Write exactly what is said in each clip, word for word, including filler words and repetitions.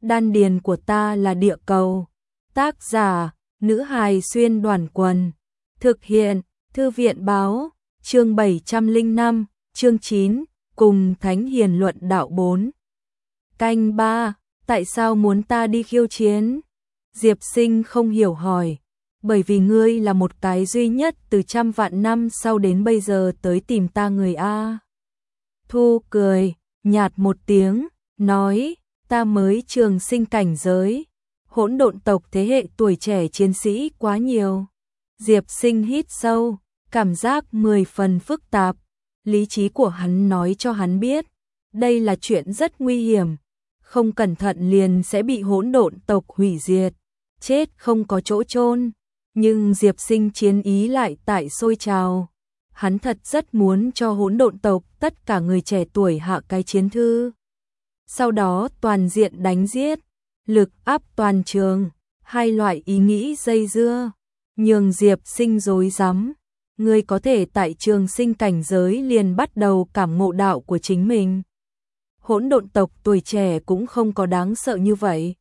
đan điền của ta là địa cầu. Tác giả, nữ hài xuyên đoàn quần. Thực hiện, thư viện báo, chương bảy trăm lẻ năm, chương chín, cùng Thánh Hiền luận đạo bốn. Canh ba, tại sao muốn ta đi khiêu chiến? Diệp Sinh không hiểu hỏi. Bởi vì ngươi là một cái duy nhất từ trăm vạn năm sau đến bây giờ tới tìm ta người A. Thu cười, nhạt một tiếng, nói, ta mới trường sinh cảnh giới. Hỗn độn tộc thế hệ tuổi trẻ chiến sĩ quá nhiều. Diệp Sinh hít sâu, cảm giác mười phần phức tạp. Lý trí của hắn nói cho hắn biết, đây là chuyện rất nguy hiểm. Không cẩn thận liền sẽ bị hỗn độn tộc hủy diệt, chết không có chỗ chôn. Nhưng Diệp Sinh chiến ý lại tại sôi trào. Hắn thật rất muốn cho hỗn độn tộc tất cả người trẻ tuổi hạ cái chiến thư. Sau đó toàn diện đánh giết, lực áp toàn trường, hai loại ý nghĩ dây dưa, nhường Diệp Sinh rối rắm. Ngươi có thể tại trường sinh cảnh giới liền bắt đầu cảm ngộ đạo của chính mình. Hỗn độn tộc tuổi trẻ cũng không có đáng sợ như vậy.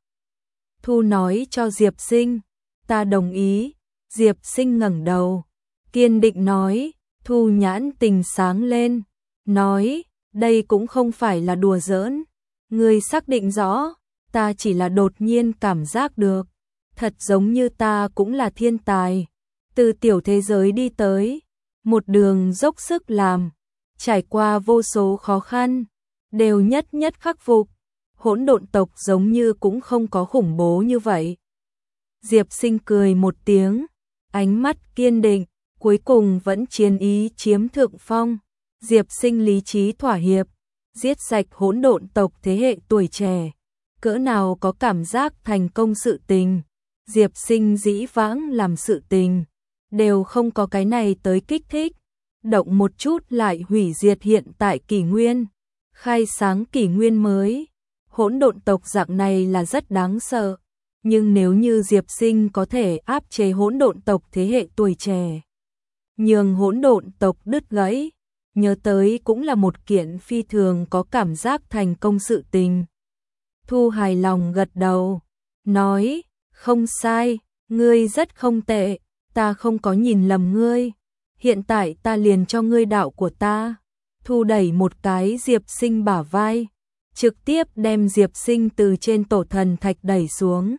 Thu nói cho Diệp Sinh, ta đồng ý. Diệp Sinh ngẩng đầu, kiên định nói, Thu nhãn tình sáng lên, nói, đây cũng không phải là đùa giỡn. Ngươi xác định rõ, ta chỉ là đột nhiên cảm giác được, thật giống như ta cũng là thiên tài, từ tiểu thế giới đi tới, một đường dốc sức làm, trải qua vô số khó khăn, đều nhất nhất khắc phục. Hỗn độn tộc giống như cũng không có khủng bố như vậy. Diệp Sinh cười một tiếng, ánh mắt kiên định, cuối cùng vẫn chiến ý chiếm thượng phong. Diệp Sinh lý trí thỏa hiệp, giết sạch hỗn độn tộc thế hệ tuổi trẻ, cỡ nào có cảm giác thành công sự tình. Diệp Sinh dĩ vãng làm sự tình, đều không có cái này tới kích thích, động một chút lại hủy diệt hiện tại kỷ nguyên, khai sáng kỷ nguyên mới. Hỗn độn tộc dạng này là rất đáng sợ, nhưng nếu như Diệp Sinh có thể áp chế hỗn độn tộc thế hệ tuổi trẻ, nhường hỗn độn tộc đứt gãy, nhớ tới cũng là một kiện phi thường có cảm giác thành công sự tình. Thu hài lòng gật đầu, nói, không sai, ngươi rất không tệ, ta không có nhìn lầm ngươi, hiện tại ta liền cho ngươi đạo của ta. Thu đẩy một cái Diệp Sinh bả vai, trực tiếp đem Diệp Sinh từ trên tổ thần thạch đẩy xuống.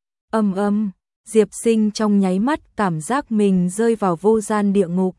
Âm âm, Diệp Sinh trong nháy mắt cảm giác mình rơi vào vô gian địa ngục.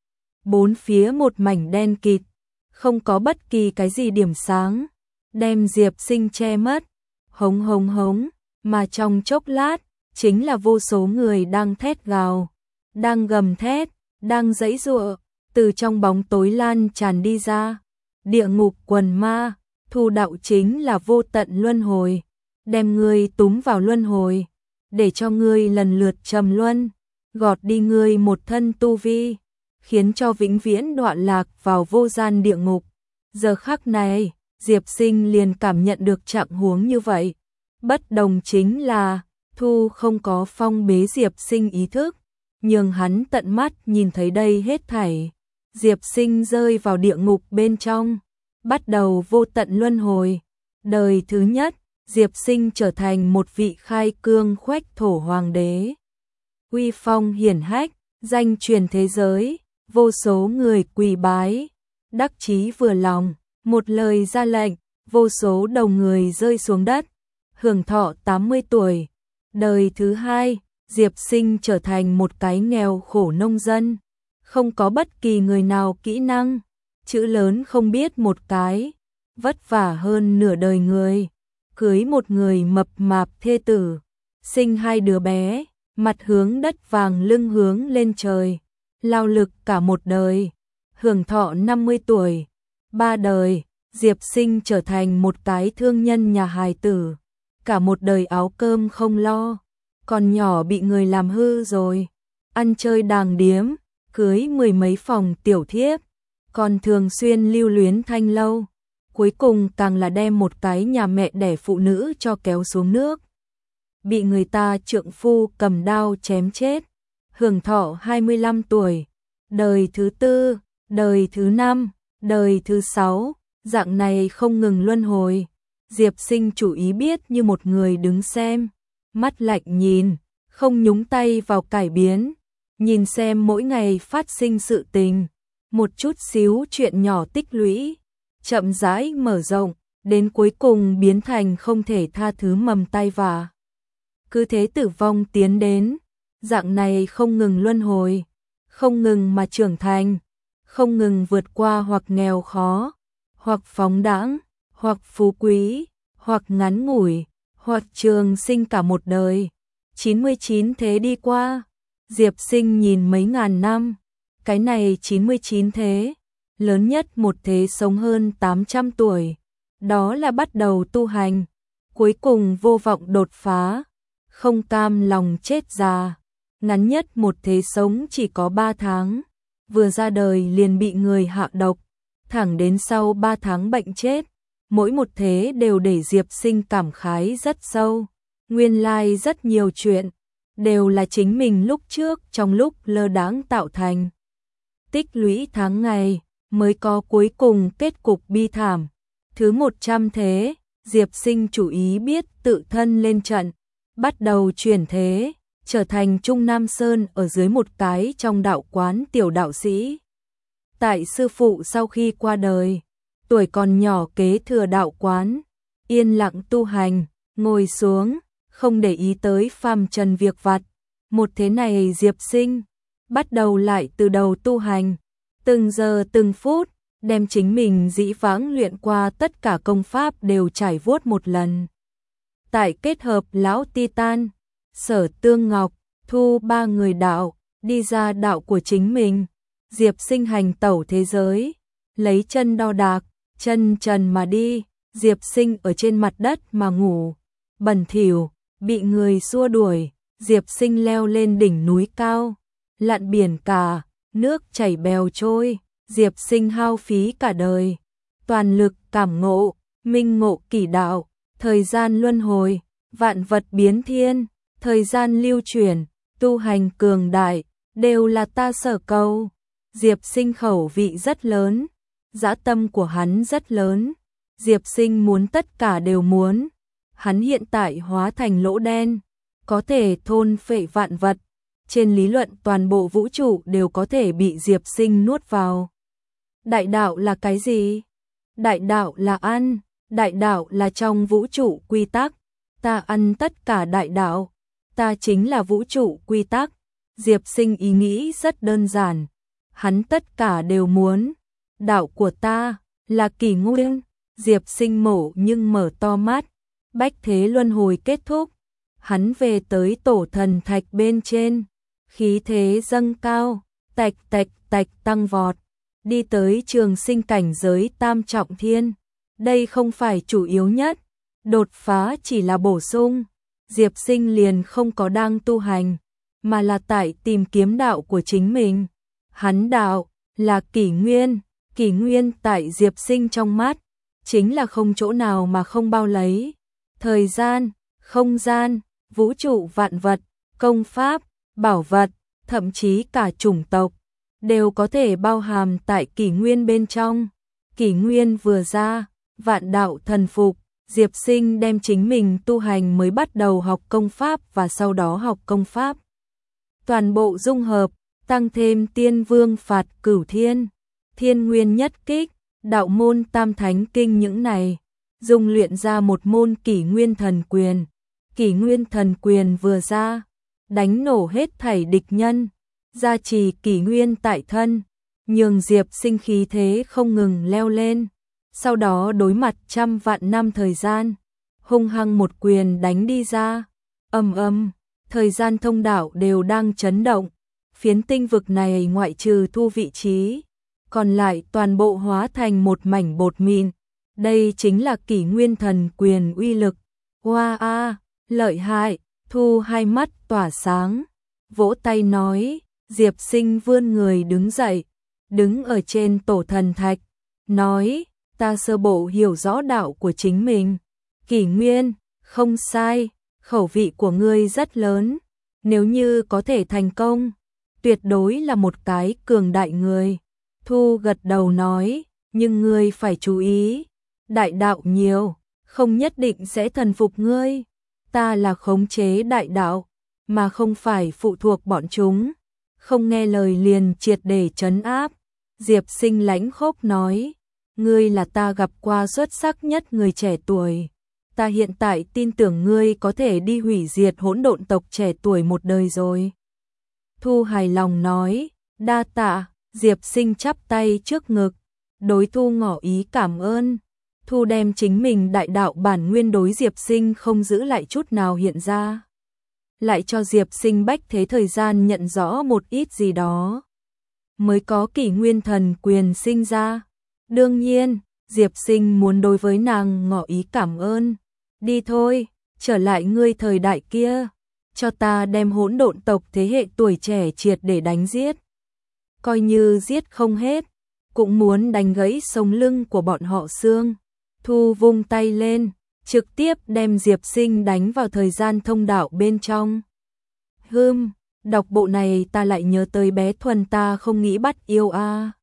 Bốn phía một mảnh đen kịt, không có bất kỳ cái gì điểm sáng, đem Diệp Sinh che mất. Hống hống hống, mà trong chốc lát, chính là vô số người đang thét gào, đang gầm thét, đang giãy giụa, từ trong bóng tối lan tràn đi ra. Địa ngục quần ma, Thu đạo chính là vô tận luân hồi, đem ngươi túm vào luân hồi, để cho ngươi lần lượt trầm luân, gọt đi ngươi một thân tu vi, khiến cho vĩnh viễn đọa lạc vào vô gian địa ngục. Giờ khắc này, Diệp Sinh liền cảm nhận được trạng huống như vậy. Bất đồng chính là, Thu không có phong bế Diệp Sinh ý thức, nhưng hắn tận mắt nhìn thấy đây hết thảy. Diệp Sinh rơi vào địa ngục bên trong, bắt đầu vô tận luân hồi. Đời thứ nhất, Diệp Sinh trở thành một vị khai cương khoách thổ hoàng đế. Uy phong hiển hách, danh truyền thế giới, vô số người quỳ bái, đắc chí vừa lòng, một lời ra lệnh, vô số đầu người rơi xuống đất, hưởng thọ tám mươi tuổi. Đời thứ hai, Diệp Sinh trở thành một cái nghèo khổ nông dân, không có bất kỳ người nào kỹ năng, chữ lớn không biết một cái, vất vả hơn nửa đời người, cưới một người mập mạp thê tử, sinh hai đứa bé, mặt hướng đất vàng lưng hướng lên trời, lao lực cả một đời, hưởng thọ năm mươi tuổi. Ba đời, Diệp Sinh trở thành một cái thương nhân nhà hài tử, cả một đời áo cơm không lo, còn nhỏ bị người làm hư rồi, ăn chơi đàng điếm, cưới mười mấy phòng tiểu thiếp, còn thường xuyên lưu luyến thanh lâu, cuối cùng càng là đem một cái nhà mẹ đẻ phụ nữ cho kéo xuống nước, bị người ta trượng phu cầm đao chém chết, hưởng thọ hai mươi lăm tuổi. Đời thứ tư, đời thứ năm, đời thứ sáu, dạng này không ngừng luân hồi. Diệp Sinh chủ ý biết như một người đứng xem, mắt lạnh nhìn, không nhúng tay vào cải biến, nhìn xem mỗi ngày phát sinh sự tình, một chút xíu chuyện nhỏ tích lũy, chậm rãi mở rộng, đến cuối cùng biến thành không thể tha thứ mầm tai vạ. Cứ thế tử vong tiến đến, dạng này không ngừng luân hồi, không ngừng mà trưởng thành, không ngừng vượt qua hoặc nghèo khó, hoặc phóng đãng, hoặc phú quý, hoặc ngắn ngủi, hoặc trường sinh cả một đời. chín mươi chín thế đi qua, Diệp Sinh nhìn mấy ngàn năm, cái này chín mươi chín thế, lớn nhất một thế sống hơn tám trăm tuổi, đó là bắt đầu tu hành, cuối cùng vô vọng đột phá, không cam lòng chết già, ngắn nhất một thế sống chỉ có ba tháng, vừa ra đời liền bị người hạ độc, thẳng đến sau ba tháng bệnh chết, mỗi một thế đều để Diệp Sinh cảm khái rất sâu, nguyên lai rất nhiều chuyện, đều là chính mình lúc trước trong lúc lơ đãng tạo thành. Tích lũy tháng ngày, mới có cuối cùng kết cục bi thảm. Thứ một trăm thế, Diệp Sinh chủ ý biết tự thân lên trận, bắt đầu chuyển thế, trở thành Trung Nam Sơn ở dưới một cái trong đạo quán tiểu đạo sĩ. Tại sư phụ sau khi qua đời, tuổi còn nhỏ kế thừa đạo quán, yên lặng tu hành, ngồi xuống, không để ý tới phàm trần việc vặt. Một thế này Diệp Sinh bắt đầu lại từ đầu tu hành, từng giờ từng phút, đem chính mình dĩ vãng luyện qua tất cả công pháp đều trải vuốt một lần. Tại kết hợp lão Titan, Sở Tương Ngọc, Thu ba người đạo, đi ra đạo của chính mình, Diệp Sinh hành tẩu thế giới, lấy chân đo đạc, chân trần mà đi, Diệp Sinh ở trên mặt đất mà ngủ, bẩn thỉu, bị người xua đuổi, Diệp Sinh leo lên đỉnh núi cao, lặn biển cả, nước chảy bèo trôi, Diệp Sinh hao phí cả đời, toàn lực cảm ngộ, minh ngộ kỷ đạo, thời gian luân hồi, vạn vật biến thiên, thời gian lưu chuyển, tu hành cường đại, đều là ta sở cầu. Diệp Sinh khẩu vị rất lớn, dã tâm của hắn rất lớn, Diệp Sinh muốn tất cả đều muốn. Hắn hiện tại hóa thành lỗ đen, có thể thôn phệ vạn vật, trên lý luận toàn bộ vũ trụ đều có thể bị Diệp Sinh nuốt vào. Đại đạo là cái gì? Đại đạo là ăn, đại đạo là trong vũ trụ quy tắc, ta ăn tất cả đại đạo, ta chính là vũ trụ quy tắc. Diệp Sinh ý nghĩ rất đơn giản, hắn tất cả đều muốn. Đạo của ta là kỷ nguyên. Diệp Sinh mổ nhưng mở to mắt, bách thế luân hồi kết thúc, hắn về tới tổ thần thạch bên trên, khí thế dâng cao, tạch tạch tạch tăng vọt, đi tới trường sinh cảnh giới tam trọng thiên. Đây không phải chủ yếu nhất, đột phá chỉ là bổ sung. Diệp Sinh liền không có đang tu hành, mà là tại tìm kiếm đạo của chính mình. Hắn đạo là kỷ nguyên, kỷ nguyên tại Diệp Sinh trong mắt, chính là không chỗ nào mà không bao lấy. Thời gian, không gian, vũ trụ vạn vật, công pháp, bảo vật, thậm chí cả chủng tộc, đều có thể bao hàm tại kỷ nguyên bên trong. Kỷ nguyên vừa ra, vạn đạo thần phục, Diệp Sinh đem chính mình tu hành mới bắt đầu học công pháp và sau đó học công pháp. Toàn bộ dung hợp, tăng thêm tiên vương phạt cửu thiên, thiên nguyên nhất kích, đạo môn tam thánh kinh những này, dùng luyện ra một môn kỷ nguyên thần quyền. Kỷ nguyên thần quyền vừa ra, đánh nổ hết thảy địch nhân, gia trì kỷ nguyên tại thân, nhường Diệp Sinh khí thế không ngừng leo lên. Sau đó đối mặt trăm vạn năm thời gian, hung hăng một quyền đánh đi ra, ầm ầm, thời gian thông đạo đều đang chấn động. Phiến tinh vực này ngoại trừ thu vị trí, còn lại toàn bộ hóa thành một mảnh bột mịn. Đây chính là kỷ nguyên thần quyền uy lực. Hoa a, lợi hại, Thu hai mắt tỏa sáng, vỗ tay nói. Diệp Sinh vươn người đứng dậy, đứng ở trên tổ thần thạch, nói, ta sơ bộ hiểu rõ đạo của chính mình. Kỷ nguyên, không sai, khẩu vị của ngươi rất lớn, nếu như có thể thành công, tuyệt đối là một cái cường đại người. Thu gật đầu nói, nhưng ngươi phải chú ý, đại đạo nhiều, không nhất định sẽ thần phục ngươi. Ta là khống chế đại đạo, mà không phải phụ thuộc bọn chúng. Không nghe lời liền triệt để trấn áp. Diệp Sinh lãnh khốc nói, ngươi là ta gặp qua xuất sắc nhất người trẻ tuổi. Ta hiện tại tin tưởng ngươi có thể đi hủy diệt hỗn độn tộc trẻ tuổi một đời rồi. Thu hài lòng nói, đa tạ. Diệp Sinh chắp tay trước ngực, đối Thu ngỏ ý cảm ơn. Thu đem chính mình đại đạo bản nguyên đối Diệp Sinh không giữ lại chút nào hiện ra. Lại cho Diệp Sinh bách thế thời gian nhận rõ một ít gì đó. Mới có kỷ nguyên thần quyền sinh ra. Đương nhiên, Diệp Sinh muốn đối với nàng ngỏ ý cảm ơn. Đi thôi, trở lại ngươi thời đại kia. Cho ta đem hỗn độn tộc thế hệ tuổi trẻ triệt để đánh giết. Coi như giết không hết, cũng muốn đánh gãy sống lưng của bọn họ xương. Thu vung tay lên, trực tiếp đem Diệp Sinh đánh vào thời gian thông đạo bên trong. Hừm, đọc bộ này ta lại nhớ tới bé Thuần ta không nghĩ bắt yêu a. À.